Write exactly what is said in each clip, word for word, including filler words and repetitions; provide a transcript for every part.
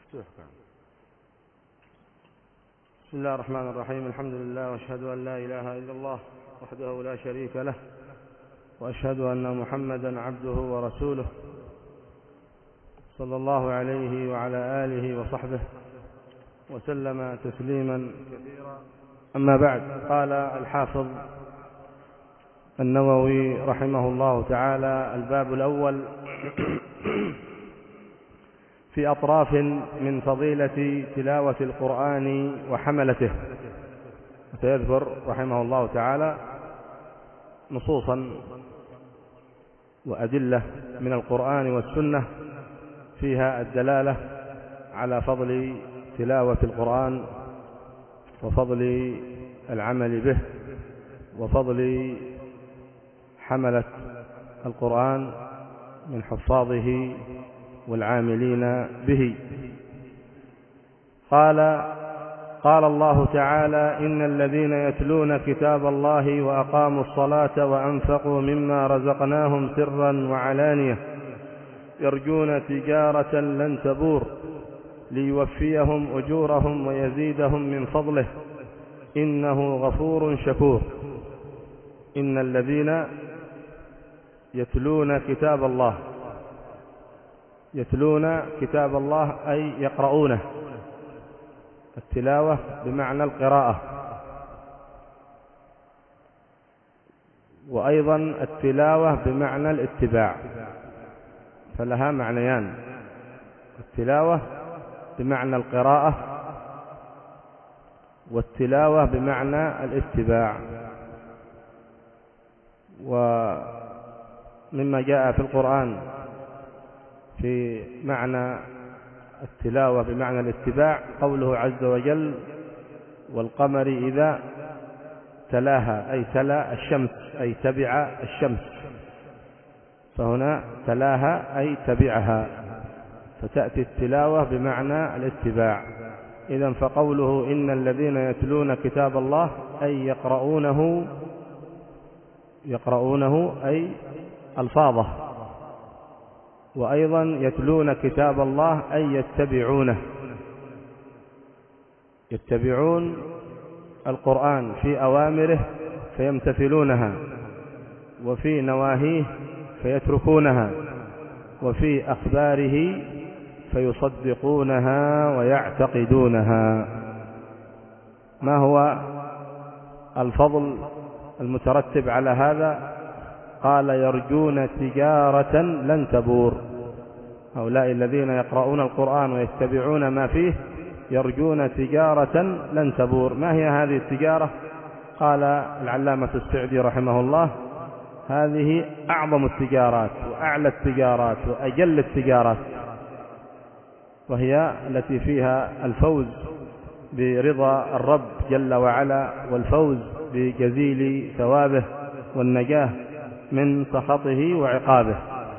بسم الله الرحمن الرحيم. الحمد لله، واشهد أن لا إله إلا الله وحده لا شريك له، وأشهد أن محمدا عبده ورسوله صلى الله عليه وعلى آله وصحبه وسلم تسليما كثيرا. أما بعد، قال الحافظ النووي رحمه الله تعالى: الباب الأول في أطراف من فضيلة تلاوة القرآن وحملته. سيذكر رحمه الله تعالى نصوصا وأدلة من القرآن والسنة فيها الدلالة على فضل تلاوة القرآن وفضل العمل به وفضل حملة القرآن من حفاظه والعاملين به. قال قال الله تعالى: إن الذين يتلون كتاب الله وأقاموا الصلاة وأنفقوا مما رزقناهم سرا وعلانية يرجون تجارة لن تبور ليوفيهم أجورهم ويزيدهم من فضله إنه غفور شكور. إن الذين يتلون كتاب الله، يتلون كتاب الله أي يقرؤونه. التلاوة بمعنى القراءة، وأيضا التلاوة بمعنى الاتباع، فلها معنيان: التلاوة بمعنى القراءة، والتلاوة بمعنى الاتباع. ومما جاء في القرآن في معنى التلاوة بمعنى الاتباع قوله عز وجل: والقمر إذا تلاها، أي تلا الشمس، أي تبع الشمس. فهنا تلاها أي تبعها، فتأتي التلاوة بمعنى الاتباع. إذن فقوله إن الذين يتلون كتاب الله أي يقرؤونه، يقرؤونه أي ألفاظه، وأيضا يتلون كتاب الله أي يتبعونه، يتبعون القرآن في أوامره فيمتثلونها، وفي نواهيه فيتركونها، وفي أخباره فيصدقونها ويعتقدونها. ما هو الفضل المترتب على هذا؟ قال: يرجون تجارة لن تبور. هؤلاء الذين يقرؤون القرآن ويتبعون ما فيه يرجون تجارة لن تبور. ما هي هذه التجارة؟ قال العلامة السعدي رحمه الله: هذه أعظم التجارات وأعلى التجارات وأجل التجارات، وهي التي فيها الفوز برضا الرب جل وعلا، والفوز بجزيل ثوابه، والنجاة من سخطه وعقابه.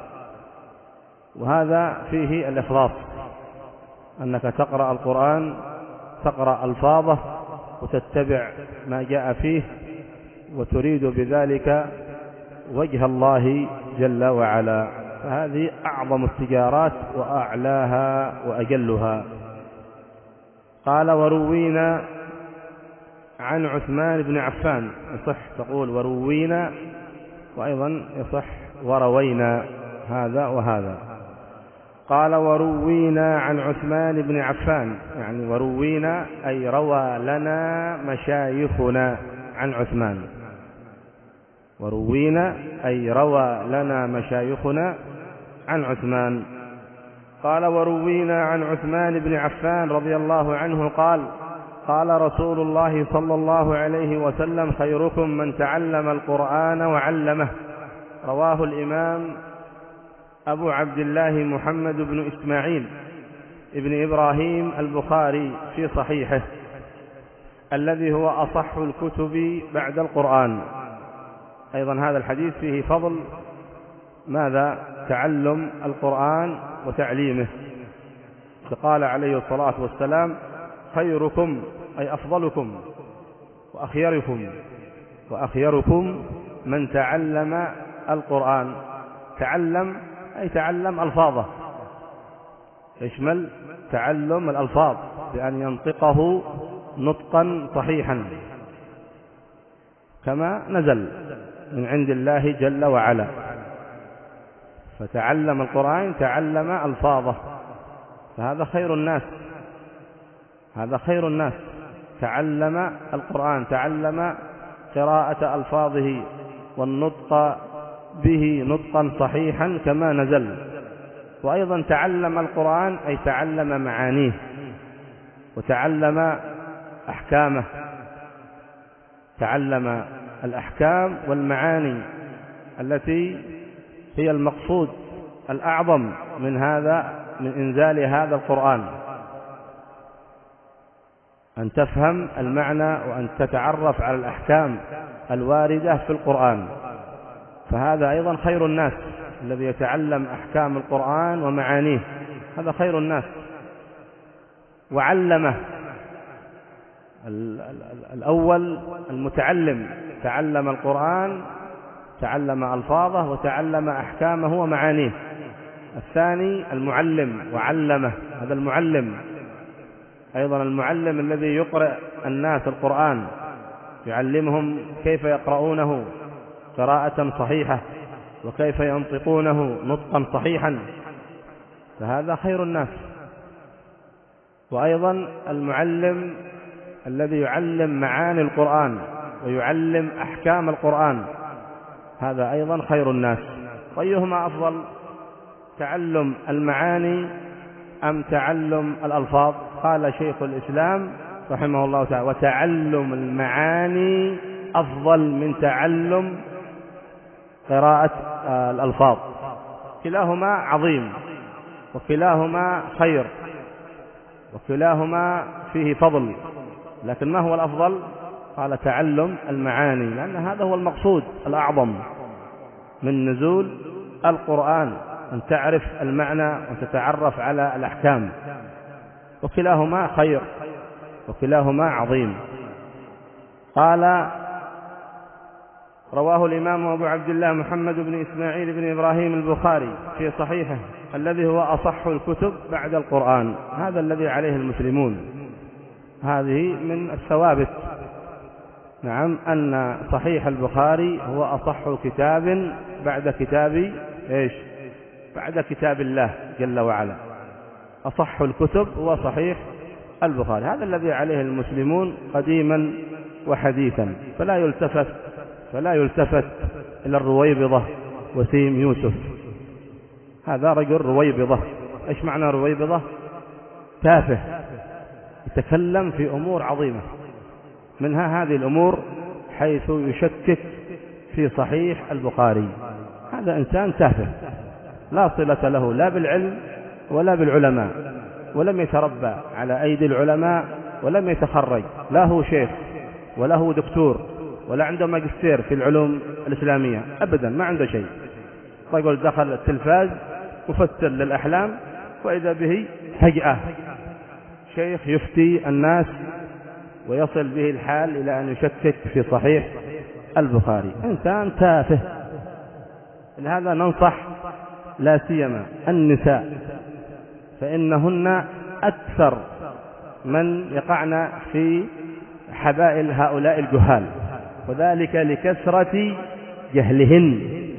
وهذا فيه الإخلاص، أنك تقرأ القرآن، تقرأ ألفاظه وتتبع ما جاء فيه، وتريد بذلك وجه الله جل وعلا. فهذه أعظم التجارات وأعلاها وأجلها. قال: وروينا عن عثمان بن عفان. يصح تقول وروينا، وأيضا يصح وروينا، هذا وهذا. قال: وروينا عن عثمان بن عفان، يعني وروينا أي روى لنا مشايخنا عن عثمان. وروينا أي روى لنا مشايخنا عن عثمان. قال: وروينا عن عثمان بن عفان رضي الله عنه قال: قال رسول الله صلى الله عليه وسلم: خيركم من تعلم القرآن وعلمه. رواه الإمام أبو عبد الله محمد بن إسماعيل ابن إبراهيم البخاري في صحيحه، الذي هو أصح الكتب بعد القرآن. أيضا هذا الحديث فيه فضل ماذا؟ تعلم القرآن وتعليمه. فقال عليه الصلاة والسلام: خيركم أي أفضلكم وأخيركم وأخيركم من تعلم القرآن. تعلم أي تعلم ألفاظه، يشمل تعلم الألفاظ بأن ينطقه نطقا صحيحا كما نزل من عند الله جل وعلا. فتعلم القرآن تعلم ألفاظه، فهذا خير الناس، هذا خير الناس، تعلم القرآن، تعلم قراءة ألفاظه والنطق به نطقا صحيحا كما نزل. وأيضا تعلم القرآن أي تعلم معانيه وتعلم أحكامه، تعلم الأحكام والمعاني التي هي المقصود الأعظم من هذا، من إنزال هذا القرآن، أن تفهم المعنى وأن تتعرف على الأحكام الواردة في القرآن. فهذا أيضا خير الناس الذي يتعلم أحكام القرآن ومعانيه، هذا خير الناس. وعلمه الأول المتعلم، تعلم القرآن، تعلم ألفاظه وتعلم أحكامه ومعانيه. الثاني المعلم وعلمه، هذا المعلم. أيضا المعلم الذي يقرأ الناس القرآن، يعلمهم كيف يقرؤونه قراءة صحيحة وكيف ينطقونه نطقا صحيحا، فهذا خير الناس. وأيضا المعلم الذي يعلم معاني القرآن ويعلم أحكام القرآن، هذا أيضا خير الناس. أيهما أفضل، تعلم المعاني أم تعلم الألفاظ؟ قال شيخ الإسلام رحمه الله تعالى: وتعلم المعاني أفضل من تعلم قراءة الألفاظ. كلاهما عظيم وكلاهما خير وكلاهما فيه فضل، لكن ما هو الأفضل؟ قال تعلم المعاني، لأن هذا هو المقصود الأعظم من نزول القرآن، أن تعرف المعنى وتتعرف على الأحكام. وكلاهما خير وكلاهما عظيم. قال: رواه الإمام أبو عبد الله محمد بن إسماعيل بن إبراهيم البخاري في صحيحه الذي هو أصح الكتب بعد القرآن، هذا الذي عليه المسلمون، هذه من الثوابت. نعم، أن صحيح البخاري هو أصح كتاب بعد كتاب إيش؟ بعد كتاب الله جل وعلا. أصح الكتب هو صحيح البخاري، هذا الذي عليه المسلمون قديما وحديثا. فلا يلتفت فلا يلتفت إلى الرويبضة وسيم يوسف، هذا رجل رويبضة. إيش معنى رويبضة؟ تافه، يتكلم في أمور عظيمة، منها هذه الأمور حيث يشكك في صحيح البخاري. هذا إنسان تافه لا صلة له لا بالعلم ولا بالعلماء، ولم يتربى على أيدي العلماء ولم يتخرج، لا هو شيخ ولا هو دكتور ولا عنده ماجستير في العلوم الإسلامية أبدا، ما عنده شيء. رجل دخل التلفاز مفسر للأحلام، وإذا به فجأة شيخ يفتي الناس ويصل به الحال إلى أن يشكك في صحيح البخاري. إنسان تافه. لهذا ننصح لا سيما النساء، فإنهن أكثر من يقعن في حبائل هؤلاء الجهال، وذلك لكثرة جهلهن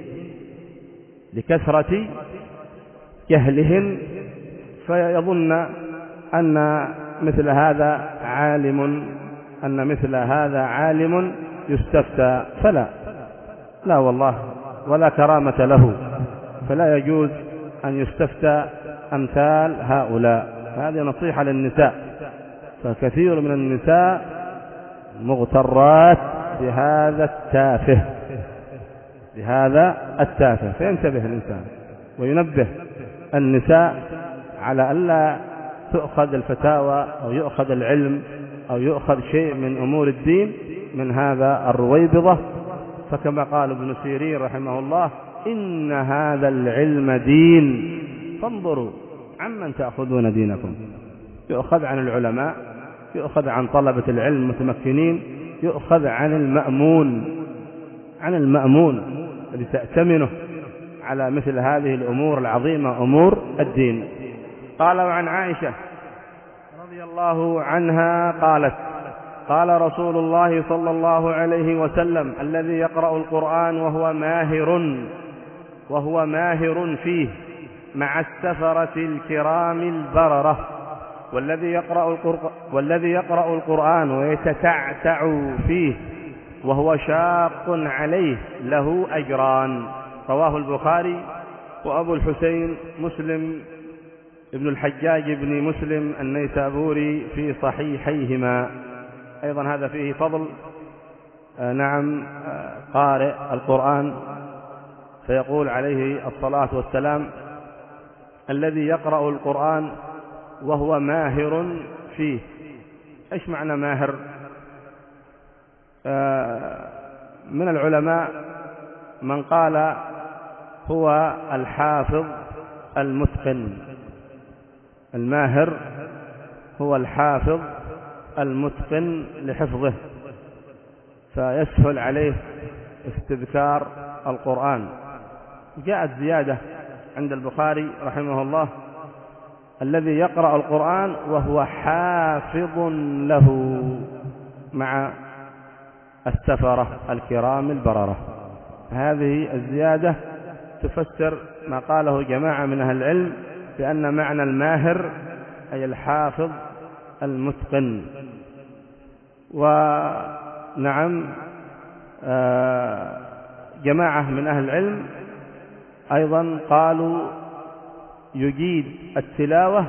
لكثرة جهلهن فيظن أن مثل هذا عالم أن مثل هذا عالم يستفتى، فلا لا والله، ولا كرامة له، فلا يجوز أن يستفتى أمثال هؤلاء. هذه نصيحة للنساء، فكثير من النساء مغترات بهذا التافه بهذا التافه فينتبه الإنسان وينبه النساء على ألا تؤخذ الفتاوى أو يؤخذ العلم أو يؤخذ شيء من أمور الدين من هذا الرويبضة. فكما قال ابن سيرين رحمه الله: إن هذا العلم دين فانظروا عمن تأخذون دينكم. يؤخذ عن العلماء، يؤخذ عن طلبة العلم المتمكنين، يؤخذ عن المأمون عن المأمون الذي تأتمنه على مثل هذه الأمور العظيمة، أمور الدين. قال: وعن عائشة رضي الله عنها قالت: قال رسول الله صلى الله عليه وسلم: الذي يقرأ القرآن وهو ماهر وهو ماهر فيه مع السفرة الكرام البررة، والذي يقرأ القرآن, والذي يقرأ القرآن ويتتعتع فيه وهو شاق عليه له أجران. رواه البخاري وأبو الحسين مسلم ابن الحجاج بن مسلم النيسابوري في صحيحيهما. أيضا هذا فيه فضل آه نعم آه قارئ القرآن، فيقول عليه الصلاة والسلام: الذي يقرأ القرآن وهو ماهر فيه. إيش معنى ماهر؟ آه من العلماء من قال هو الحافظ المتقن. الماهر هو الحافظ المتقن لحفظه، فيسهل عليه استذكار القرآن. جاءت زيادة عند البخاري رحمه الله: الذي يقرأ القرآن وهو حافظ له مع السفرة الكرام البررة. هذه الزيادة تفسر ما قاله جماعة من أهل العلم بأن معنى الماهر أي الحافظ المتقن. ونعم جماعة من أهل العلم أيضا قالوا يجيد التلاوة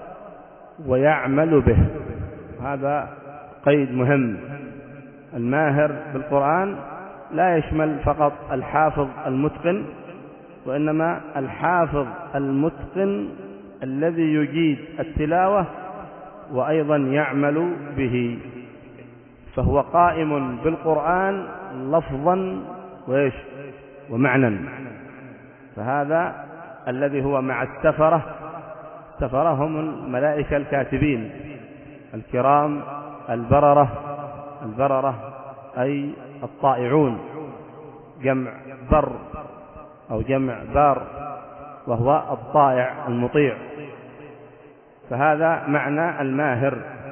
ويعمل به. هذا قيد مهم. الماهر بالقرآن لا يشمل فقط الحافظ المتقن، وإنما الحافظ المتقن الذي يجيد التلاوة وأيضا يعمل به، فهو قائم بالقرآن لفظا وإيش ومعنى. فهذا الذي هو مع السفرة. السفرة هم الملائكة الكاتبين الكرام البررة. البررة أي الطائعون، جمع بر أو جمع بار، وهو الطائع المطيع. فهذا معنى الماهر.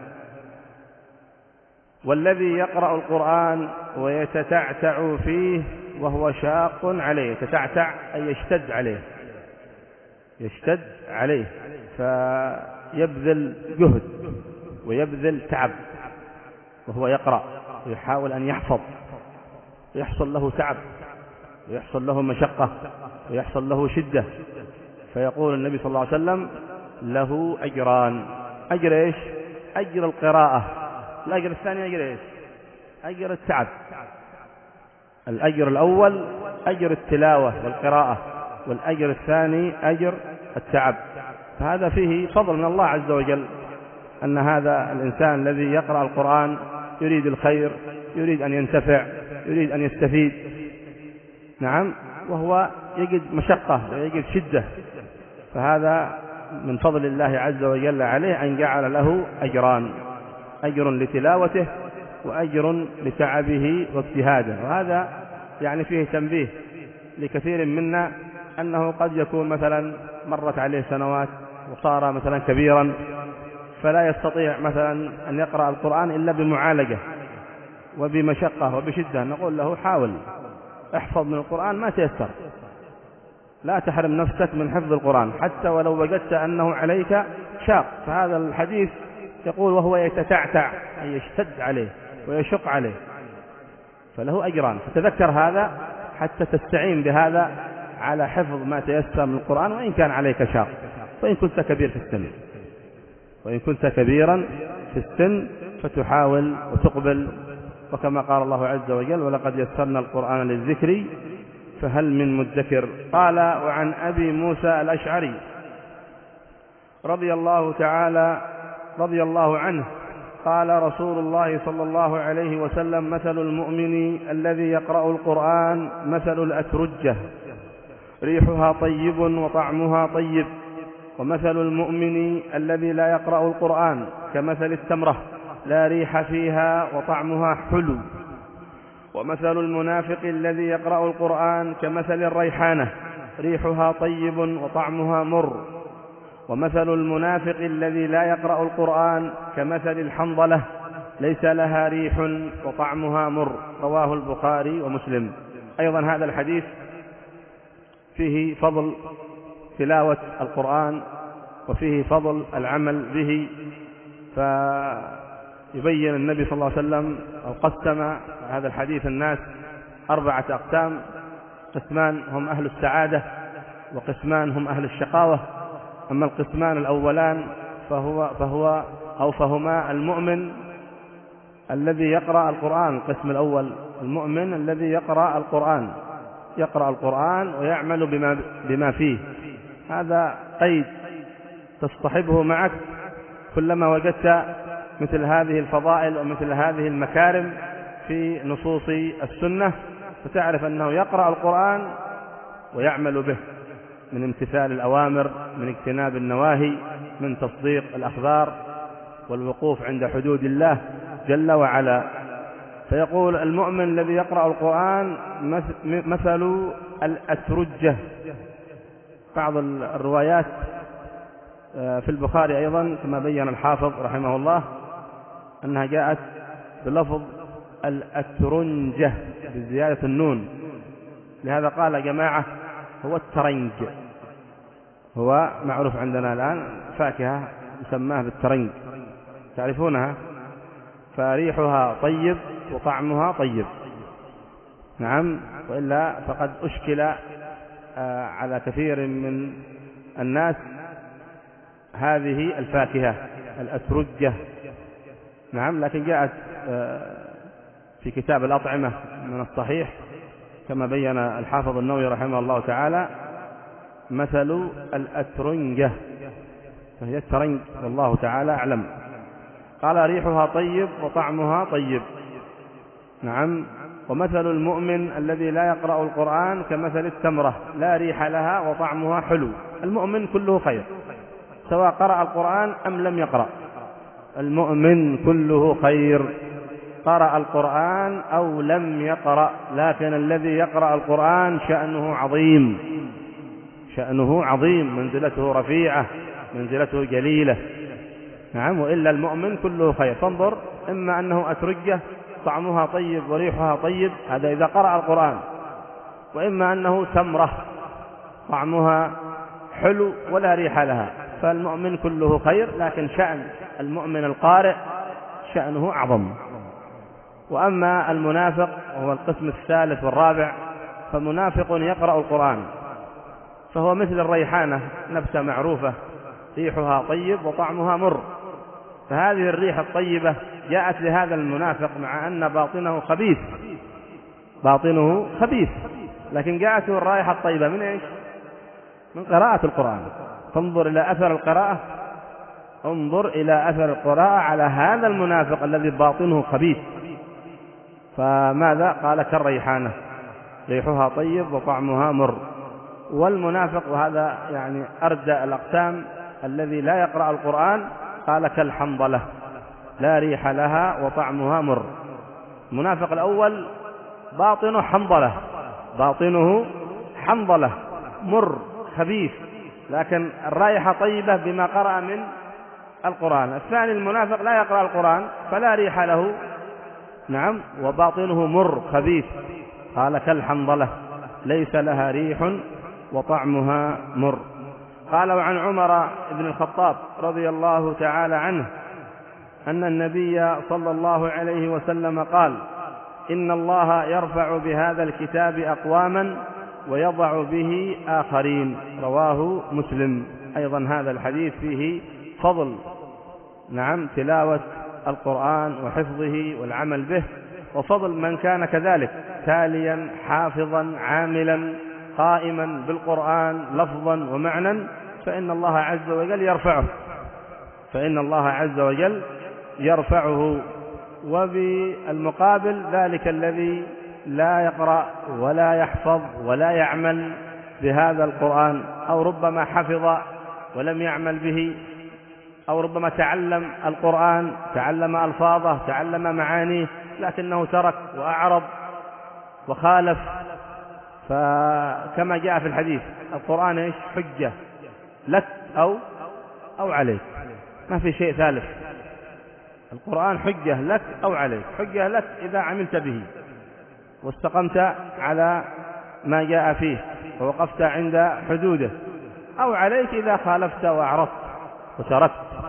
والذي يقرأ القرآن ويتتعتع فيه وهو شاق عليه. يتتعتع أي يشتد عليه، يشتد عليه فيبذل جهد ويبذل تعب وهو يقرأ ويحاول أن يحفظ، ويحصل له تعب ويحصل له مشقة ويحصل له شدة. فيقول النبي صلى الله عليه وسلم: له أجران. أجر إيش؟ أجر القراءة. الأجر الثاني أجر إيش؟ أجر التعب. الأجر الأول أجر التلاوة والقراءة، والأجر الثاني أجر التعب. فهذا فيه فضل من الله عز وجل، أن هذا الإنسان الذي يقرأ القرآن يريد الخير، يريد أن ينتفع، يريد أن يستفيد، نعم، وهو يجد مشقة ويجد شدة. فهذا من فضل الله عز وجل عليه أن جعل له أجران: أجر لتلاوته وأجر لتعبه واجتهاده. وهذا يعني فيه تنبيه لكثير منا أنه قد يكون مثلا مرت عليه سنوات وصار مثلا كبيرا، فلا يستطيع مثلا أن يقرأ القرآن إلا بمعالجة وبمشقة وبشدة. نقول له: حاول احفظ من القرآن ما تيسر، لا تحرم نفسك من حفظ القرآن حتى ولو وجدت أنه عليك شاق. فهذا الحديث يقول وهو يتتعتع أي يشتد عليه ويشق عليه، فله أجران. فتذكر هذا حتى تستعين بهذا على حفظ ما تيسر من القرآن، وإن كان عليك شاق، وإن كنت كبير في السن وإن كنت كبيرا في السن فتحاول وتقبل. وكما قال الله عز وجل: ولقد يسرنا القرآن للذكر فهل من مدكر. قال: وعن أبي موسى الأشعري رضي الله تعالى رضي الله عنه قال: رسول الله صلى الله عليه وسلم: مثل المؤمن الذي يقرأ القرآن مثل الأترجة ريحها طيب وطعمها طيب، ومثل المؤمن الذي لا يقرأ القرآن كمثل التمرة لا ريح فيها وطعمها حلو، ومثل المنافق الذي يقرأ القرآن كمثل الريحانة ريحها طيب وطعمها مر، ومثل المنافق الذي لا يقرأ القرآن كمثل الحنظلة ليس لها ريح وطعمها مر، رواه البخاري ومسلم. أيضا هذا الحديث فيه فضل تلاوة القرآن وفيه فضل العمل به، فيبين النبي صلى الله عليه وسلم أو قسم هذا الحديث الناس أربعة أقسام: قسمان هم أهل السعادة، وقسمان هم أهل الشقاوة. أما القسمان الأولان فهو, فهو أو فهما المؤمن الذي يقرأ القرآن. القسم الأول المؤمن الذي يقرأ القرآن، يقرأ القرآن ويعمل بما, بما فيه. هذا قيد تصطحبه معك كلما وجدت مثل هذه الفضائل ومثل هذه المكارم في نصوص السنة، فتعرف أنه يقرأ القرآن ويعمل به من امتثال الأوامر، من اجتناب النواهي، من تصديق الأخبار والوقوف عند حدود الله جل وعلا. فيقول المؤمن الذي يقرأ القرآن مثل الأترجة. بعض الروايات في البخاري أيضا كما بين الحافظ رحمه الله أنها جاءت بلفظ الأترنجة بزيادة النون، لهذا قال جماعة هو الترنج، هو معروف عندنا الآن فاكهة يسماه بالترنج، تعرفونها؟ فريحها طيب وطعمها طيب. نعم، وإلا فقد أشكل على كثير من الناس هذه الفاكهة الأترجة. نعم، لكن جاءت في كتاب الأطعمة من الصحيح كما بين الحافظ النووي رحمه الله تعالى مثل الأترنجة، فهي الترنج والله تعالى أعلم. قال ريحها طيب وطعمها طيب. نعم، ومثل المؤمن الذي لا يقرأ القرآن كمثل التمرة لا ريح لها وطعمها حلو. المؤمن كله خير سواء قرأ القرآن أم لم يقرأ، المؤمن كله خير قرأ القرآن أو لم يقرأ، لكن الذي يقرأ القرآن شأنه عظيم، شأنه عظيم، منزلته رفيعة، منزلته جليلة. نعم، وإلا المؤمن كله خير. فانظر، إما أنه أترجة طعمها طيب وريحها طيب، هذا إذا قرأ القرآن، وإما أنه تمرة طعمها حلو ولا ريح لها، فالمؤمن كله خير، لكن شأن المؤمن القارئ شأنه أعظم. وأما المنافق وهو القسم الثالث والرابع، فمنافق يقرأ القرآن فهو مثل الريحانة، نبتة معروفة ريحها طيب وطعمها مر، فهذه الريح الطيبة جاءت لهذا المنافق مع أن باطنه خبيث، باطنه خبيث، لكن جاءته الرائحة الطيبة من إيش؟ من قراءة القرآن. فانظر إلى أثر القراءة، انظر إلى أثر القراءة على هذا المنافق الذي باطنه خبيث. فماذا قال؟ كالريحانة ريحها طيب وطعمها مر. والمنافق، وهذا يعني أردى الأقسام، الذي لا يقرأ القرآن قال كالحنظلة لا ريح لها وطعمها مر. المنافق الأول باطنه حنظلة، باطنه حنظلة مر خبيث، لكن الرائحة طيبة بما قرأ من القرآن. الثاني المنافق لا يقرأ القرآن فلا ريح له، نعم، وباطنه مر خبيث، قال كالحنظلة ليس لها ريح وطعمها مر. قال وعن عمر بن الخطاب رضي الله تعالى عنه أن النبي صلى الله عليه وسلم قال: إن الله يرفع بهذا الكتاب أقواما ويضع به آخرين، رواه مسلم. أيضا هذا الحديث فيه فضل، نعم، تلاوة القرآن وحفظه والعمل به، وفضل من كان كذلك تاليا حافظا عاملا قائما بالقرآن لفظا ومعنى، فإن الله عز وجل يرفعه، فإن الله عز وجل يرفعه. وبالمقابل ذلك الذي لا يقرأ ولا يحفظ ولا يعمل بهذا القرآن، أو ربما حفظ ولم يعمل به، أو ربما تعلم القرآن، تعلم ألفاظه، تعلم معانيه، لكنه ترك وأعرض وخالف. فكما جاء في الحديث القرآن إيش؟ حجة لك أو أو عليك، ما في شيء ثالث. القرآن حجة لك أو عليك. حجة لك إذا عملت به واستقمت على ما جاء فيه ووقفت عند حدوده، أو عليك إذا خالفت وأعرضت وتركت،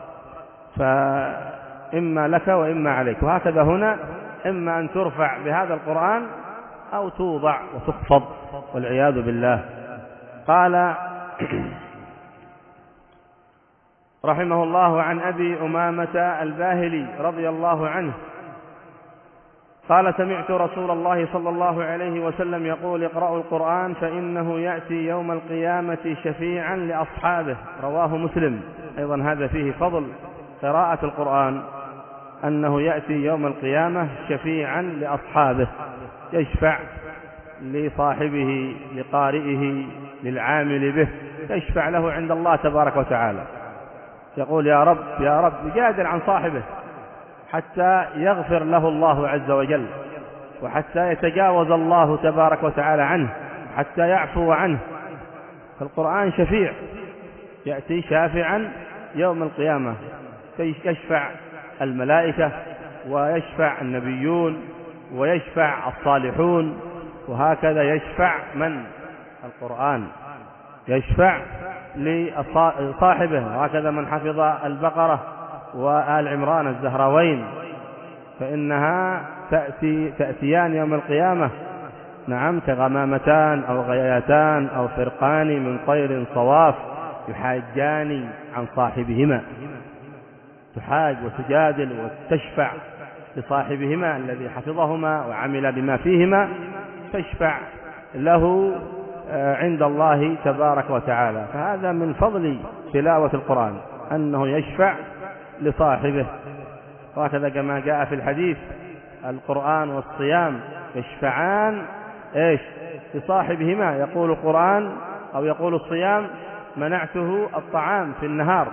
فإما لك وإما عليك. وهكذا هنا، إما أن ترفع بهذا القرآن أو توضع وتخفض والعياذ بالله. قال رحمه الله عن أبي أمامة الباهلي رضي الله عنه قال سمعت رسول الله صلى الله عليه وسلم يقول اقرأوا القرآن فإنه يأتي يوم القيامة شفيعا لأصحابه. رواه مسلم. أيضا هذا فيه فضل قراءة القرآن، أنه يأتي يوم القيامة شفيعا لأصحابه، يشفع لصاحبه لقارئه للعامل به، يشفع له عند الله تبارك وتعالى. يقول يا رب يا رب، يجادل عن صاحبه حتى يغفر له الله عز وجل، وحتى يتجاوز الله تبارك وتعالى عنه، حتى يعفو عنه. فالقرآن شفيع، يأتي شافعا يوم القيامة، يشفع الملائكة ويشفع النبيون ويشفع الصالحون، وهكذا يشفع من؟ القرآن يشفع لصاحبه. وهكذا من حفظ البقرة وآل عمران الزهراوين فإنها تأتي تأتيان يوم القيامة، نعم، كغمامتان أو غياتان أو فرقان من طير صواف يحاجان عن صاحبهما، تحاج وتجادل وتشفع لصاحبهما الذي حفظهما وعمل بما فيهما، تشفع له عند الله تبارك وتعالى. فهذا من فضل تلاوة القرآن أنه يشفع لصاحبه. وهكذا كما جاء في الحديث القرآن والصيام يشفعان إيش لصاحبهما. يقول القرآن أو يقول الصيام منعته الطعام في النهار،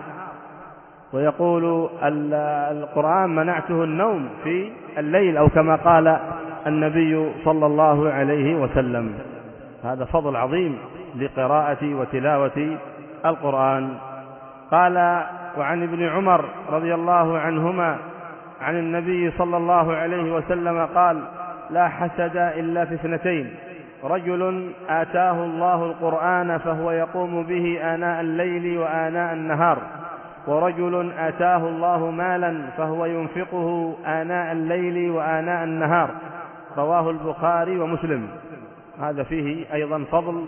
ويقول القرآن منعته النوم في الليل، أو كما قال النبي صلى الله عليه وسلم. هذا فضل عظيم لقراءة وتلاوة القرآن. قال وعن ابن عمر رضي الله عنهما عن النبي صلى الله عليه وسلم قال لا حسد إلا في اثنتين: رجل آتاه الله القرآن فهو يقوم به آناء الليل وآناء النهار، ورجل آتاه الله مالا فهو ينفقه آناء الليل وآناء النهار. رواه البخاري ومسلم. هذا فيه أيضا فضل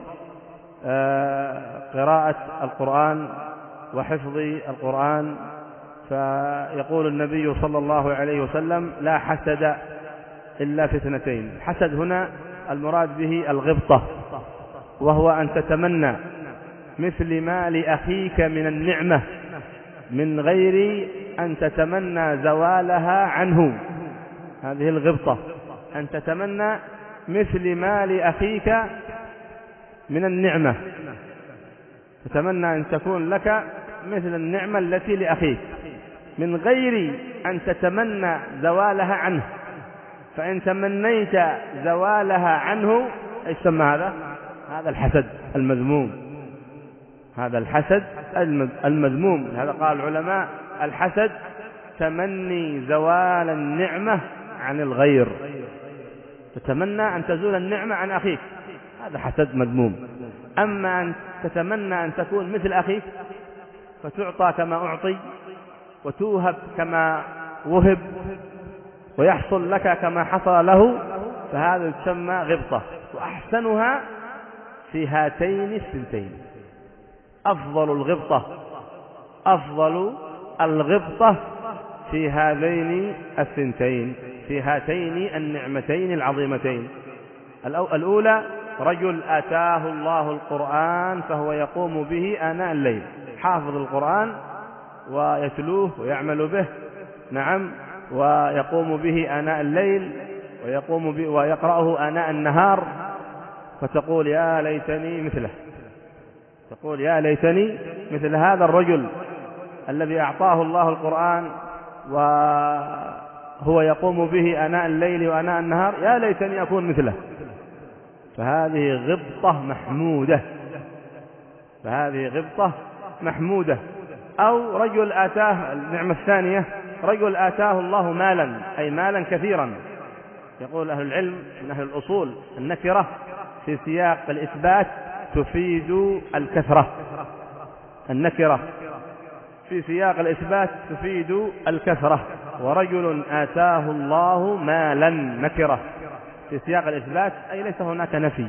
قراءة القرآن وحفظ القرآن. فيقول النبي صلى الله عليه وسلم لا حسد إلا في اثنتين. حسد هنا المراد به الغبطة، وهو أن تتمنى مثل ما لأخيك من النعمة من غير أن تتمنى زوالها عنه. هذه الغبطة، أن تتمنى مثل ما لأخيك من النعمة، تتمنى أن تكون لك مثل النعمة التي لأخيك من غير أن تتمنى زوالها عنه. فإن تمنيت زوالها عنه ايش سمى هذا؟ هذا الحسد المذموم. هذا الحسد المذموم. هذا قال العلماء الحسد تمني زوال النعمة عن الغير، تتمنى أن تزول النعمة عن أخيك، هذا حسد مذموم. أما أن تتمنى أن تكون مثل أخيك فتعطى كما أعطي وتوهب كما وهب ويحصل لك كما حصل له، فهذا يسمى غبطة. وأحسنها في هاتين الثنتين. أفضل الغبطة أفضل الغبطة في هذين الثنتين، في هاتين النعمتين العظيمتين. الأولى رجل آتاه الله القرآن فهو يقوم به آناء الليل، حافظ القرآن ويتلوه ويعمل به، نعم، ويقوم به آناء الليل ويقوم به ويقرأه آناء النهار، فتقول يا ليتني مثله، تقول يا ليتني مثل هذا الرجل الذي أعطاه الله القرآن وهو يقوم به آناء الليل وآناء النهار، يا ليتني أكون مثله. فهذه غبطة محمودة، فهذه غبطة محمودة. أو رجل آتاه النعمة الثانية، رجل آتاه الله مالا، أي مالا كثيرا. يقول أهل العلم من أهل الأصول النكرة في سياق الإثبات تفيد الكثرة، النكرة في سياق الإثبات تفيد الكثرة. ورجل آتاه الله مالا نكرة في سياق الإثبات أي ليس هناك نفي،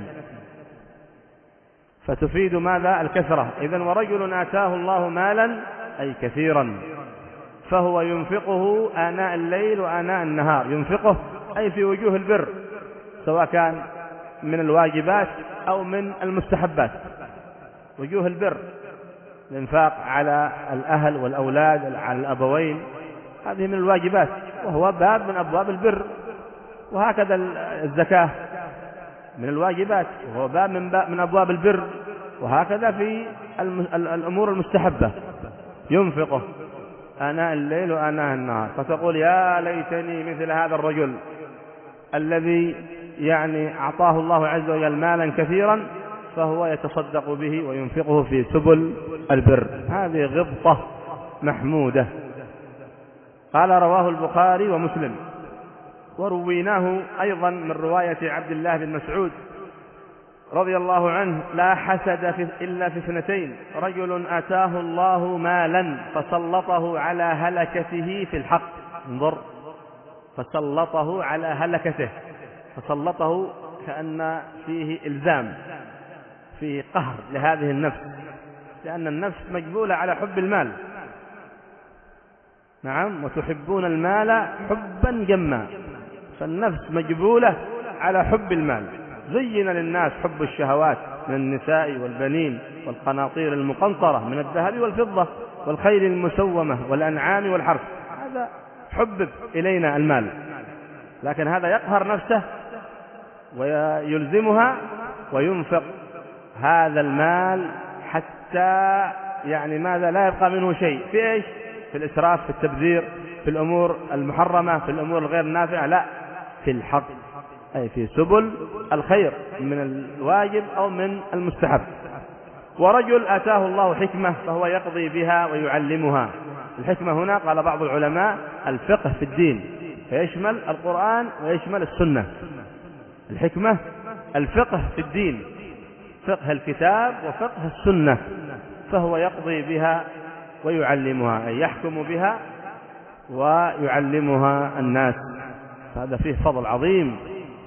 فتفيد ماذا؟ الكثرة. إذن ورجل آتاه الله مالا أي كثيرا، فهو ينفقه آناء الليل وآناء النهار. ينفقه أي في وجوه البر، سواء كان من الواجبات أو من المستحبات. وجوه البر الإنفاق على الأهل والأولاد، على الأبوين، هذه من الواجبات وهو باب من أبواب البر. وهكذا الزكاة من الواجبات وهو باب من, باب من أبواب البر. وهكذا في الأمور المستحبة ينفقه آناء الليل وآناء النهار. فتقول يا ليتني مثل هذا الرجل الذي يعني أعطاه الله عز وجل مالا كثيرا فهو يتصدق به وينفقه في سبل البر. هذه غبطة محمودة. قال رواه البخاري ومسلم. ورويناه أيضا من رواية عبد الله بن مسعود رضي الله عنه: لا حسد في إلا في اثنتين: رجل آتاه الله مالا فسلطه على هلكته في الحق. انظر، فسلطه على هلكته، فسلطه كأن فيه إلزام، فيه قهر لهذه النفس، لأن النفس مجبولة على حب المال. نعم، وتحبون المال حبا جما، فالنفس مجبولة على حب المال. زين للناس حب الشهوات من النساء والبنين والقناطير المقنطرة من الذهب والفضة والخيل المسومة والأنعام والحرث. هذا حبب إلينا المال، لكن هذا يقهر نفسه ويلزمها وينفق هذا المال حتى يعني ماذا؟ لا يبقى منه شيء. في إيش؟ في الإسراف، في التبذير، في الأمور المحرمة، في الأمور الغير نافعة، لا، في الحق، أي في سبل الخير من الواجب أو من المستحب. ورجل آتاه الله حكمة فهو يقضي بها ويعلمها. الحكمة هنا قال بعض العلماء الفقه في الدين، فيشمل القرآن ويشمل السنة. الحكمة الفقه في الدين، فقه الكتاب وفقه السنة، فهو يقضي بها ويعلمها، أي يحكم بها ويعلمها الناس. هذا فيه فضل عظيم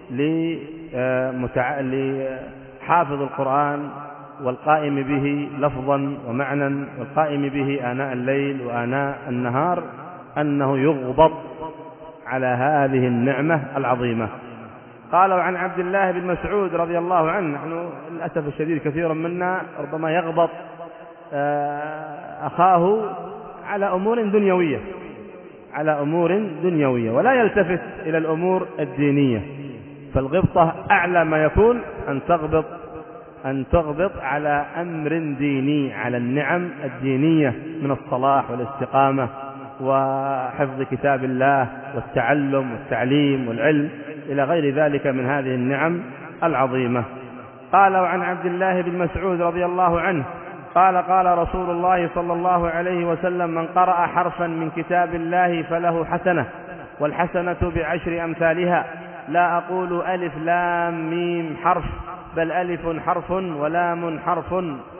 لحافظ القرآن والقائم به لفظا ومعنى والقائم به آناء الليل وآناء النهار، أنه يغبط على هذه النعمة العظيمة. قالوا عن عبد الله بن مسعود رضي الله عنه: نحن للأسف الشديد كثيرا منا ربما يغبط أخاه على أمور دنيوية، على أمور دنيوية ولا يلتفت إلى الأمور الدينية. فالغبطة أعلى ما يكون أن تغبط أن تغبط على أمر ديني، على النعم الدينية من الصلاح والاستقامة وحفظ كتاب الله والتعلم والتعليم والعلم إلى غير ذلك من هذه النعم العظيمة. قال عن عبد الله بن مسعود رضي الله عنه قال: قال رسول الله صلى الله عليه وسلم: من قرأ حرفا من كتاب الله فله حسنة، والحسنة بعشر أمثالها، لا أقول ألف لام ميم حرف، بل ألف حرف ولام حرف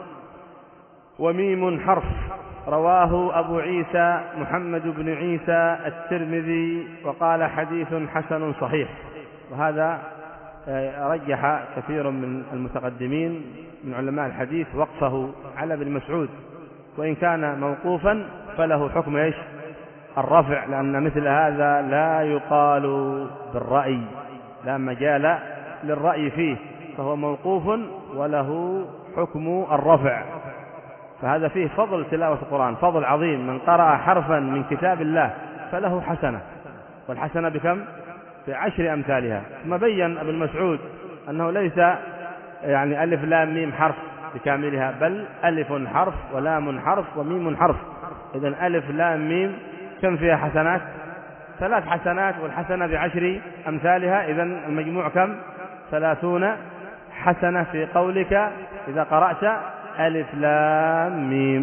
وميم حرف. رواه أبو عيسى محمد بن عيسى الترمذي وقال: حديث حسن صحيح. وهذا رجح كثير من المتقدمين من علماء الحديث وقفه على ابن مسعود، وإن كان موقوفا فله حكم إيش؟ الرفع، لأن مثل هذا لا يقال بالرأي، لا مجال للرأي فيه، فهو موقوف وله حكم الرفع. فهذا فيه فضل تلاوة القرآن، فضل عظيم. من قرأ حرفا من كتاب الله فله حسنة، والحسنة بكم؟ بعشر أمثالها. ثم بين ابن مسعود أنه ليس يعني ألف لام ميم حرف بكاملها، بل ألف حرف ولام حرف وميم حرف. إذن ألف لام ميم كم فيها حسنات؟ ثلاث حسنات، والحسنة بعشر أمثالها. إذن المجموع كم؟ ثلاثون حسنة في قولك إذا قرأت ألف لام ميم.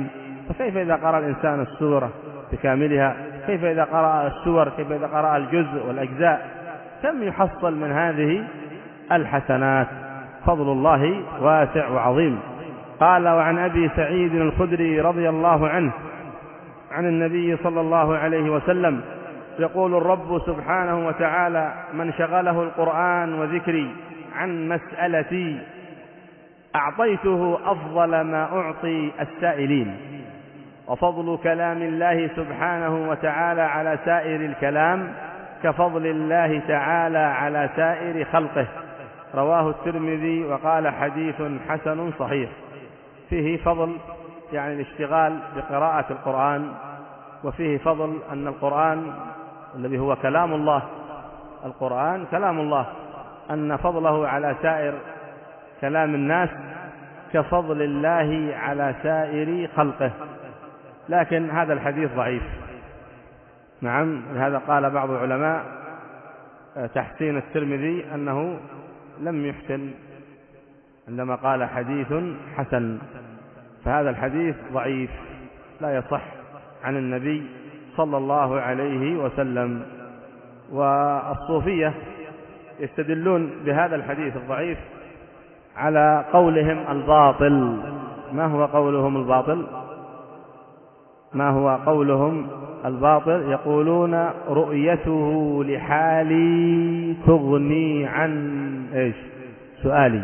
فكيف إذا قرأ الإنسان السورة بكاملها؟ كيف إذا قرأ السور؟ كيف إذا قرأ الجزء والأجزاء؟ كم يحصل من هذه الحسنات؟ فضل الله واسع وعظيم. قال: وعن أبي سعيد الخدري رضي الله عنه عن النبي صلى الله عليه وسلم يقول الرب سبحانه وتعالى: من شغله القرآن وذكري عن مسألتي أعطيته أفضل ما أعطي السائلين. وفضل كلام الله سبحانه وتعالى على سائر الكلام كفضل الله تعالى على سائر خلقه. رواه الترمذي وقال: حديث حسن صحيح. فيه فضل يعني الاشتغال بقراءة القرآن، وفيه فضل أن القرآن الذي هو كلام الله، القرآن كلام الله، أن فضله على سائر كلام الناس كفضل الله على سائر خلقه. لكن هذا الحديث ضعيف. نعم، لهذا قال بعض العلماء تحسين الترمذي أنه لم يحسن عندما قال حديث حسن، فهذا الحديث ضعيف لا يصح عن النبي صلى الله عليه وسلم. والصوفية يستدلون بهذا الحديث الضعيف على قولهم الباطل. ما هو قولهم الباطل؟ ما هو قولهم الباطل؟ يقولون: رؤيته لحالي تغني عن إيش؟ سؤالي.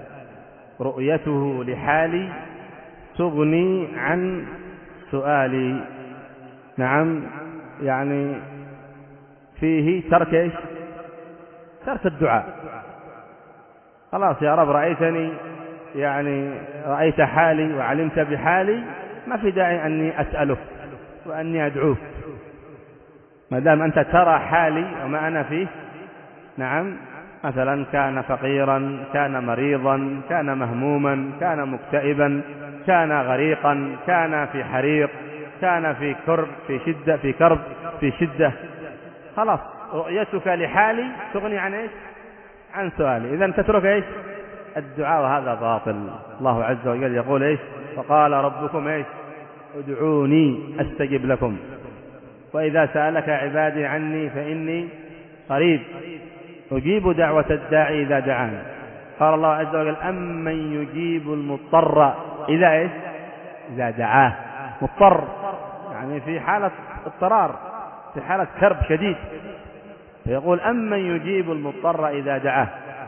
رؤيته لحالي تغني عن سؤالي. نعم، يعني فيه ترك إيش؟ ترك الدعاء. خلاص يا رب رأيتني، يعني رأيت حالي وعلمت بحالي، ما في داعي أني أسألك وأني أدعوك ما دام أنت ترى حالي وما أنا فيه. نعم، مثلا كان فقيرا، كان مريضا، كان مهموما، كان مكتئبا، كان غريقا، كان في حريق، كان في كرب، في شدة، في كرب، في شدة. خلاص رؤيتك لحالي تغني عن إيش؟ عن سؤالي. إذن تترك إيش؟ الدعاء، وهذا باطل. الله عز وجل يقول إيش؟ وقال ربكم إيش؟ ادعوني أستجب لكم، وإذا سألك عبادي عني فإني قريب أجيب دعوة الداعي إذا دعان. قال الله عز وجل: أمن يجيب المضطر إذا إيش؟ إذا دعاه. مضطر يعني في حالة اضطرار، في حالة كرب شديد، فيقول: أمن يجيب المضطر إذا دعاه.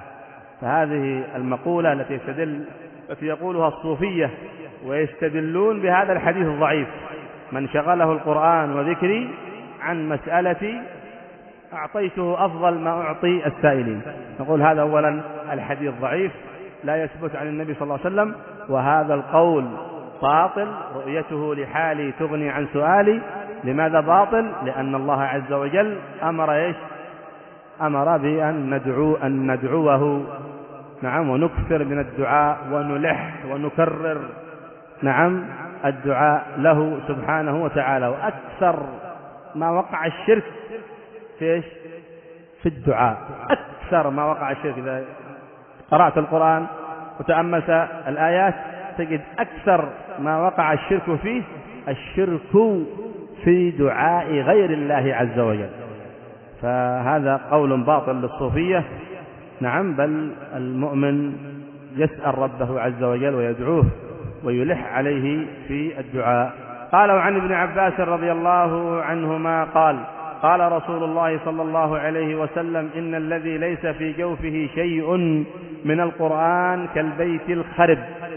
فهذه المقولة التي يستدل التي يقولها الصوفية ويستدلون بهذا الحديث الضعيف: من شغله القرآن وذكري عن مسألتي أعطيته أفضل ما أعطي السائلين. نقول هذا أولا الحديث ضعيف لا يثبت عن النبي صلى الله عليه وسلم، وهذا القول باطل. رؤيته لحالي تغني عن سؤالي. لماذا باطل؟ لأن الله عز وجل أمر إيش؟ أمر بأن ندعو أن ندعوه. نعم، ونكثر من الدعاء ونلح ونكرر نعم الدعاء له سبحانه وتعالى. وأكثر ما وقع الشرك في إيش؟ في الدعاء. أكثر ما وقع الشرك، إذا قرأت القرآن وتأملت الآيات تجد أكثر ما وقع الشرك فيه الشرك في دعاء غير الله عز وجل. فهذا قول باطل للصوفية. نعم، بل المؤمن يسأل ربه عز وجل ويدعوه ويلح عليه في الدعاء. قال: وعن ابن عباس رضي الله عنهما قال: قال رسول الله صلى الله عليه وسلم: إن الذي ليس في جوفه شيء من القرآن كالبيت الخرب.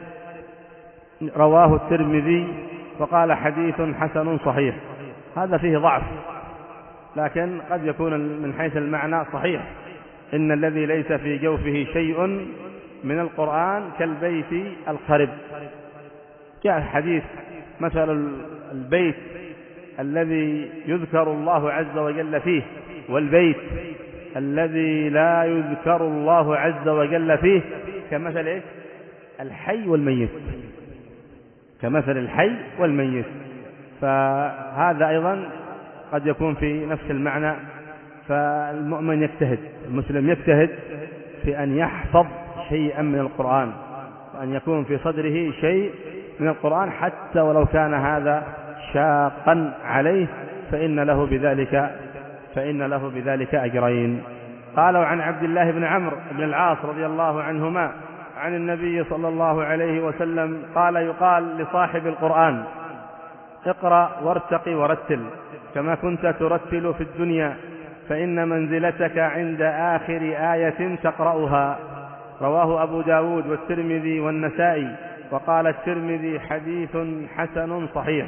رواه الترمذي وقال: حديث حسن صحيح. هذا فيه ضعف، لكن قد يكون من حيث المعنى صحيح. إن الذي ليس في جوفه شيء من القرآن كالبيت الخرب. جاء الحديث مثل البيت الذي يذكر الله عز وجل فيه والبيت الذي لا يذكر الله عز وجل فيه كمثل إيه؟ الحي والميت، كمثل الحي والميت. فهذا أيضا قد يكون في نفس المعنى. فالمؤمن يجتهد، المسلم يجتهد في أن يحفظ شيئا من القرآن، وأن يكون في صدره شيء من القرآن حتى ولو كان هذا شاقا عليه فإن له بذلك فإن له بذلك أجرين. قالوا عن عبد الله بن عمرو بن العاص رضي الله عنهما عن النبي صلى الله عليه وسلم قال يقال لصاحب القرآن اقرأ وارتقي ورتل كما كنت ترتل في الدنيا فإن منزلتك عند آخر آية تقرأها. رواه أبو داود والترمذي والنسائي، وقال الترمذي حديث حسن صحيح.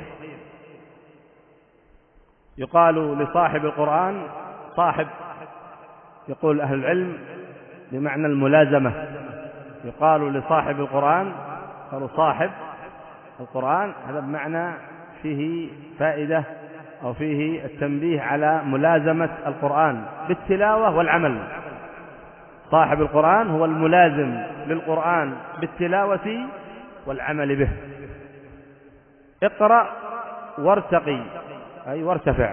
يقال لصاحب القرآن صاحب، يقول أهل العلم بمعنى الملازمة. يقال لصاحب القرآن قالوا صاحب القرآن، هذا بمعنى فيه فائدة أو فيه التنبيه على ملازمة القرآن بالتلاوة والعمل. صاحب القرآن هو الملازم للقرآن بالتلاوة والعمل به. اقرأ وارتقي أي وارتفع،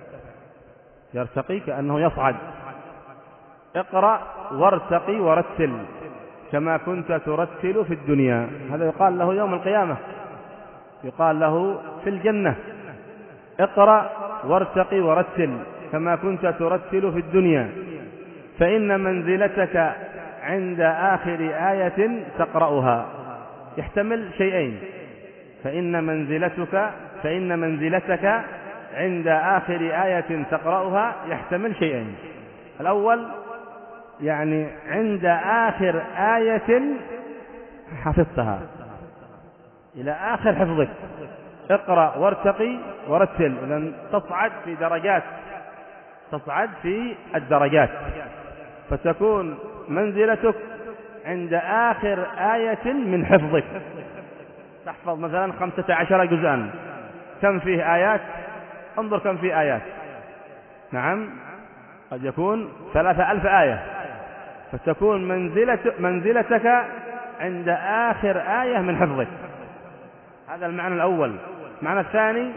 يرتقي كأنه يصعد. اقرأ وارتقي ورتل كما كنت ترتل في الدنيا، هذا يقال له يوم القيامة، يقال له في الجنة. اقرأ وارتقي ورتل كما كنت ترتل في الدنيا فإن منزلتك عند آخر آية تقرأها. يحتمل شيئين، فإن منزلتك فإن منزلتك عند آخر آية تقرأها يحتمل شيئين. الأول يعني عند آخر آية حفظتها إلى آخر حفظك. اقرأ وارتقي ورتل، إذن تصعد في درجات، تصعد في الدرجات، فتكون منزلتك عند آخر آية من حفظك. تحفظ مثلا خمسة عشر جزءا، كم فيه آيات؟ انظر كم فيه آيات. نعم، قد يكون ثلاثة ألف آية، فتكون منزلة منزلتك عند آخر آية من حفظك. هذا المعنى الأول. المعنى الثاني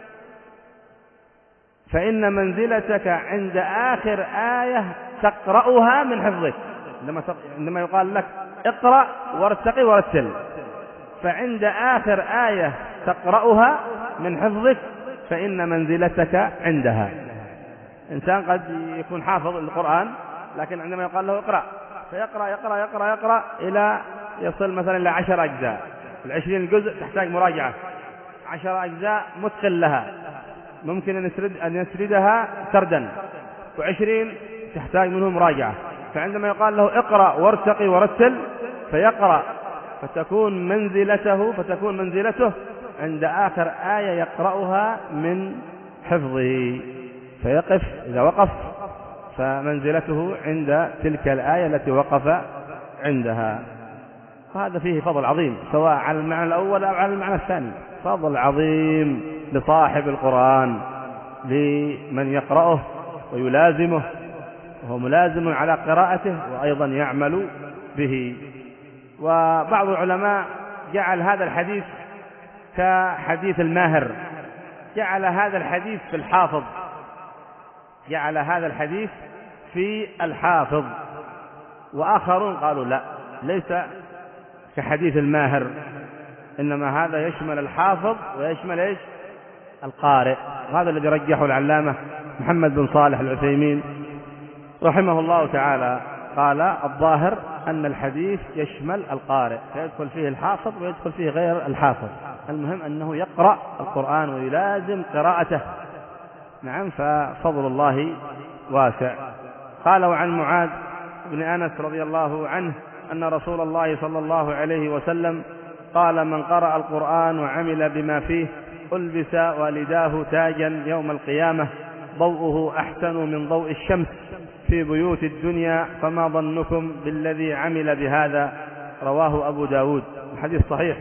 فإن منزلتك عند آخر آية تقرأها من حفظك. عندما يقال لك اقرأ وارتقي ورتل، فعند آخر آية تقرأها من حفظك فإن منزلتك عندها. إنسان قد يكون حافظ القرآن لكن عندما يقال له اقرأ فيقرأ يقرأ يقرأ يقرأ إلى يصل مثلا إلى عشر أجزاء. العشرين جزء تحتاج مراجعة، عشر أجزاء متقن لها، ممكن أن يسرد أن يسردها سردا، وعشرين تحتاج منه مراجعة. فعندما يقال له اقرأ وارتقي ورتل فيقرأ، فتكون منزلته فتكون منزلته عند آخر آية يقرأها من حفظه، فيقف إذا وقف فمنزلته عند تلك الآية التي وقف عندها. وهذا فيه فضل عظيم سواء على المعنى الأول أو على المعنى الثاني، فضل عظيم لصاحب القرآن، لمن يقرأه ويلازمه وهو ملازم على قراءته وأيضا يعمل به. وبعض العلماء جعل هذا الحديث كحديث الماهر، جعل هذا الحديث في الحافظ، جعل هذا الحديث في الحافظ. وآخرون قالوا لا، ليس كحديث الماهر، إنما هذا يشمل الحافظ ويشمل إيش؟ القارئ. وهذا الذي رجحه العلامة محمد بن صالح العثيمين رحمه الله تعالى. قال الظاهر أن الحديث يشمل القارئ، فيدخل فيه الحافظ ويدخل فيه غير الحافظ، المهم أنه يقرأ القرآن ويلازم قراءته. نعم، ففضل الله واسع. قالوا عن معاذ بن أنس رضي الله عنه أن رسول الله صلى الله عليه وسلم قال من قرأ القرآن وعمل بما فيه ألبس والداه تاجا يوم القيامة ضوءه أحسن من ضوء الشمس في بيوت الدنيا، فما ظنكم بالذي عمل بهذا؟ رواه أبو داود. الحديث صحيح.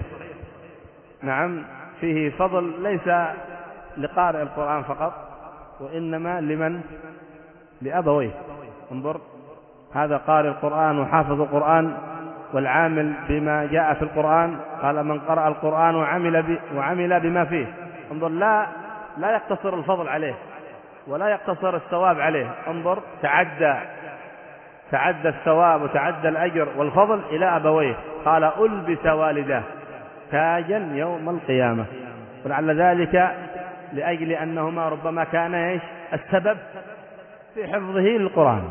نعم، فيه فضل ليس لقارئ القرآن فقط، وإنما لمن؟ لأبويه. انظر، هذا قارئ القرآن وحافظ القرآن والعامل بما جاء في القرآن. قال من قرأ القرآن وعمل, ب... وعمل بما فيه. انظر، لا لا يقتصر الفضل عليه ولا يقتصر الثواب عليه، انظر تعدى تعدى الثواب وتعدى الأجر والفضل إلى أبويه. قال ألبس والداه، تاجا يوم القيامة. ولعل ذلك لأجل أنهما ربما كان إيش السبب في حفظه للقرآن،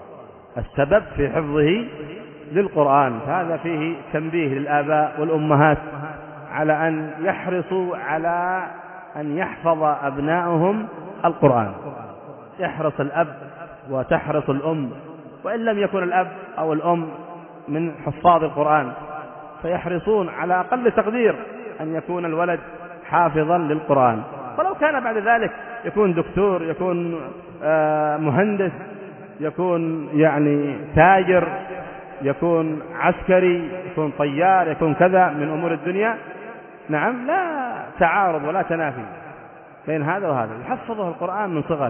السبب في حفظه للقرآن. هذا فيه تنبيه للآباء والأمهات على أن يحرصوا على أن يحفظ أبنائهم القرآن. يحرص الأب وتحرص الأم، وإن لم يكن الأب أو الأم من حفاظ القرآن فيحرصون على أقل تقدير أن يكون الولد حافظا للقرآن، ولو كان بعد ذلك يكون دكتور، يكون مهندس، يكون يعني تاجر، يكون عسكري، يكون طيار، يكون كذا من أمور الدنيا. نعم، لا تعارض ولا تنافي بين هذا وهذا. يحفظه القرآن من صغره،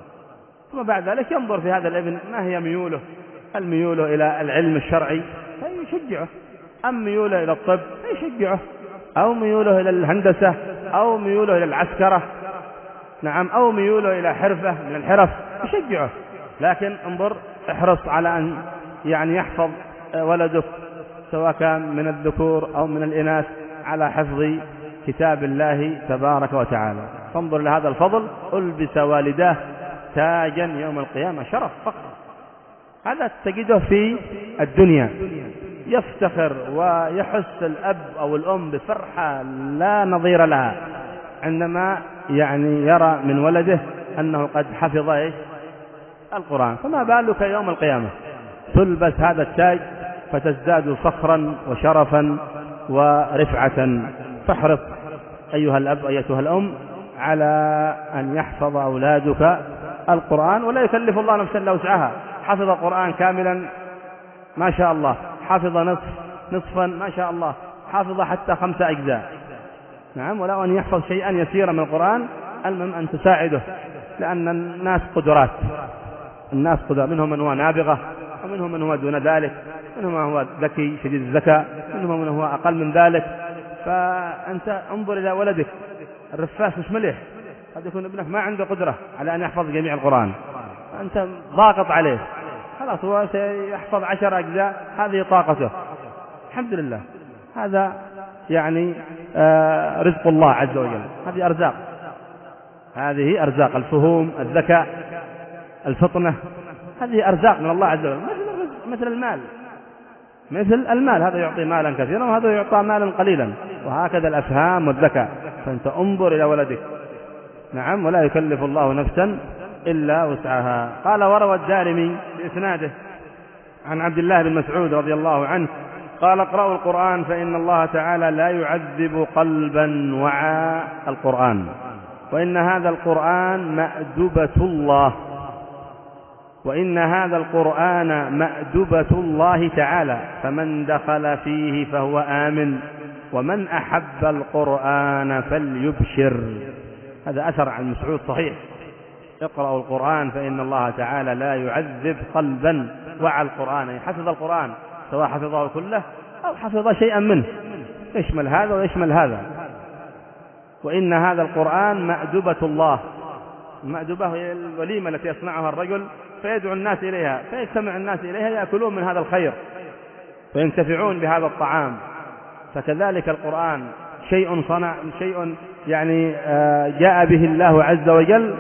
ثم بعد ذلك ينظر في هذا الابن ما هي ميوله، هل ميوله إلى العلم الشرعي فيشجعه، أم ميوله إلى الطب فيشجعه، أو ميوله إلى الهندسة، أو ميوله إلى العسكرة، نعم، أو ميوله إلى حرفة من الحرف يشجعه. لكن انظر، احرص على أن يعني يحفظ ولدك سواء كان من الذكور أو من الإناث على حفظ كتاب الله تبارك وتعالى. فانظر لهذا الفضل، ألبس والداه تاجا يوم القيامة، شرف فخر. هذا تجده في الدنيا، يفتخر ويحس الأب أو الأم بفرحة لا نظير لها عندما يعني يرى من ولده أنه قد حفظ إيش القرآن. فما بالك يوم القيامة تلبس هذا التاج فتزداد فخرا وشرفا ورفعة. فاحرص أيها الأب أيتها الأم على أن يحفظ أولادك القرآن، ولا يكلف الله نفسا إلا وسعها. حفظ القرآن كاملا ما شاء الله، حفظ نصف نصفا ما شاء الله، حفظ حتى خمسة أجزاء، نعم، ولا أن يحفظ شيئا يسيرا من القرآن. المهم أن تساعده، لأن الناس قدرات، الناس قدرات، منهم من هو نابغة، ومنهم من هو دون ذلك، منهم من هو ذكي شديد الذكاء، منهم من هو أقل من ذلك. فأنت انظر إلى ولدك الرفاس مش مليح، قد يكون ابنك ما عنده قدرة على أن يحفظ جميع القرآن، أنت ضاغط عليه، خلاص هو سيحفظ عشر أجزاء، هذه طاقته، الحمد لله. هذا يعني آه رزق الله عز وجل، هذه أرزاق، هذه أرزاق، الفهوم، الذكاء، الفطنة، هذه أرزاق من الله عز وجل، مثل مثل المال، مثل المال، هذا يعطي مالا كثيرا وهذا يعطى مالا قليلا، وهكذا الأفهام والذكاء. فأنت انظر إلى ولدك، نعم، ولا يكلف الله نفسا إلا وسعها. قال وروى الدارمي بإسناده عن عبد الله بن مسعود رضي الله عنه قال اقرأوا القرآن فإن الله تعالى لا يعذب قلبا وعى القرآن، وإن هذا القرآن مأدبة الله، وإن هذا القرآن مأدبة الله تعالى، فمن دخل فيه فهو آمن، ومن أحب القرآن فليبشر. هذا أثر عن مسعود صحيح. اقرأوا القرآن فإن الله تعالى لا يعذب قلبا وعى القرآن، يعني حفظ القرآن سواء حفظه كله أو حفظ شيئا منه، يشمل هذا ويشمل هذا. وإن هذا القرآن مأدبة الله، المأدبة هي الوليمة التي يصنعها الرجل فيدعو الناس إليها، فيجتمع الناس إليها يأكلون من هذا الخير وينتفعون بهذا الطعام. فكذلك القرآن شيء صنع، شيء يعني جاء به الله عز وجل،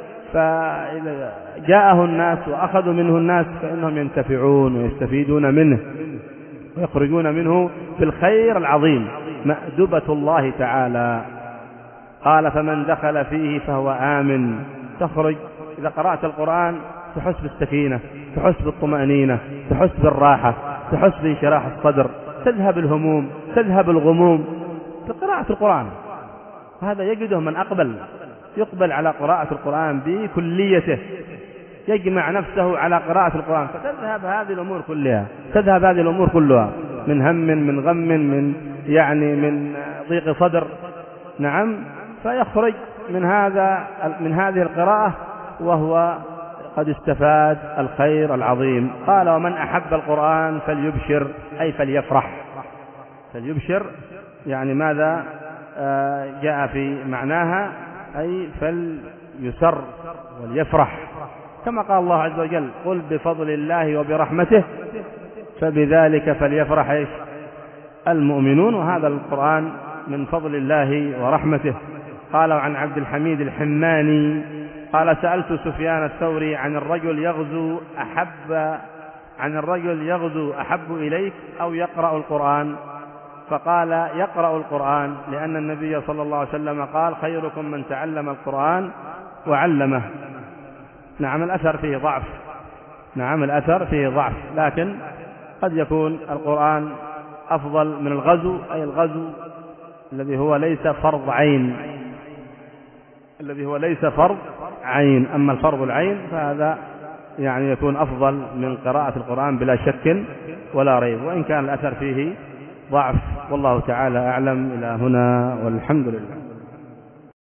فإذا جاءه الناس وأخذوا منه الناس فإنهم ينتفعون ويستفيدون منه ويخرجون منه بالخير العظيم، مأدبة الله تعالى. قال فمن دخل فيه فهو آمن، تخرج إذا قرأت القرآن تحس بالسكينة، تحس بالطمأنينة، تحس بالراحة، تحس بانشراح الصدر، تذهب الهموم، تذهب الغموم بقراءة القرآن. هذا يجده من أقبل، يقبل على قراءة القرآن بكليته، يجمع نفسه على قراءة القرآن، فتذهب هذه الأمور كلها، تذهب هذه الأمور كلها من هم، من غم، من يعني من ضيق صدر، نعم، فيخرج من هذا من هذه القراءة وهو قد استفاد الخير العظيم. قال ومن أحب القرآن فليبشر، أي فليفرح. فليبشر يعني ماذا جاء في معناها، أي فليسر وليفرح، كما قال الله عز وجل قل بفضل الله وبرحمته فبذلك فليفرح إيش المؤمنون، وهذا القرآن من فضل الله ورحمته. قال عن عبد الحميد الحماني قال سألت سفيان الثوري عن الرجل يغزو أحب عن الرجل يغزو أحب إليك أو يقرأ القرآن؟ فقال يقرأ القرآن، لأن النبي صلى الله عليه وسلم قال خيركم من تعلم القرآن وعلمه. نعم الأثر فيه ضعف، نعم الأثر فيه ضعف، لكن قد يكون القرآن أفضل من الغزو، أي الغزو الذي هو ليس فرض عين، الذي هو ليس فرض عين. أما الفرض العين فهذا يعني يكون أفضل من قراءة القرآن بلا شك ولا ريب، وإن كان الأثر فيه ضعف. والله تعالى أعلم. إلى هنا والحمد لله.